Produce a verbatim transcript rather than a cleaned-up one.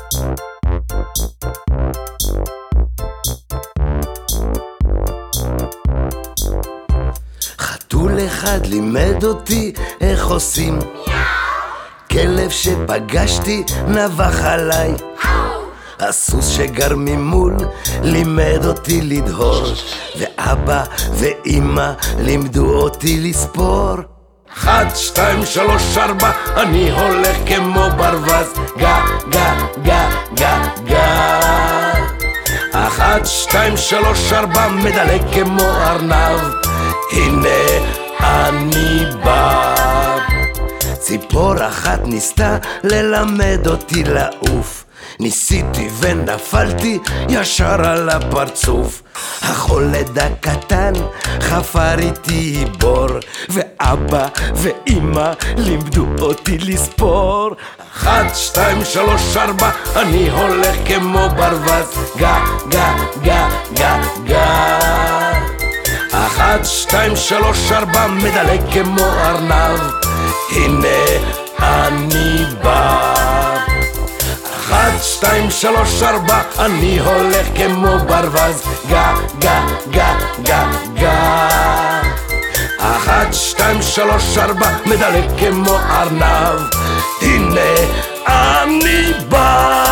חתול אחד לימד אותי איך עושים, כלב שפגשתי נבח עליי, הסוס שגר ממול לימד אותי לדהור, ואבא ואמא לימדו אותי לספור. אחד, שתיים, שלוש, ארבע, אני הולך כמו ברווז, גה, גה, גה, גה, גה. אחת, שתיים, שלוש, ארבע, מדלג כמו ארנב, הנה אני בא. ציפור אחת ניסתה ללמד אותי לעוף, ניסיתי ונפלתי ישר על הפרצוף. החולד הקטן חפר איתי בור, ואבא ואמא לימדו אותי לספור. אחת, שתיים, שלוש, ארבע, אני הולך כמו ברווז, גה, גה, גה, גה, גה. אחת, שתיים, שלוש, ארבע, מדלג כמו ארנב, הנה אני בא. אחת, שתיים, שלוש, ארבע, אני הולך כמו ברווז, גה, גה, גה, גה, גה. אחת, שתיים, שלוש, ארבע, מדלג כמו ארנב, הנה אני בא.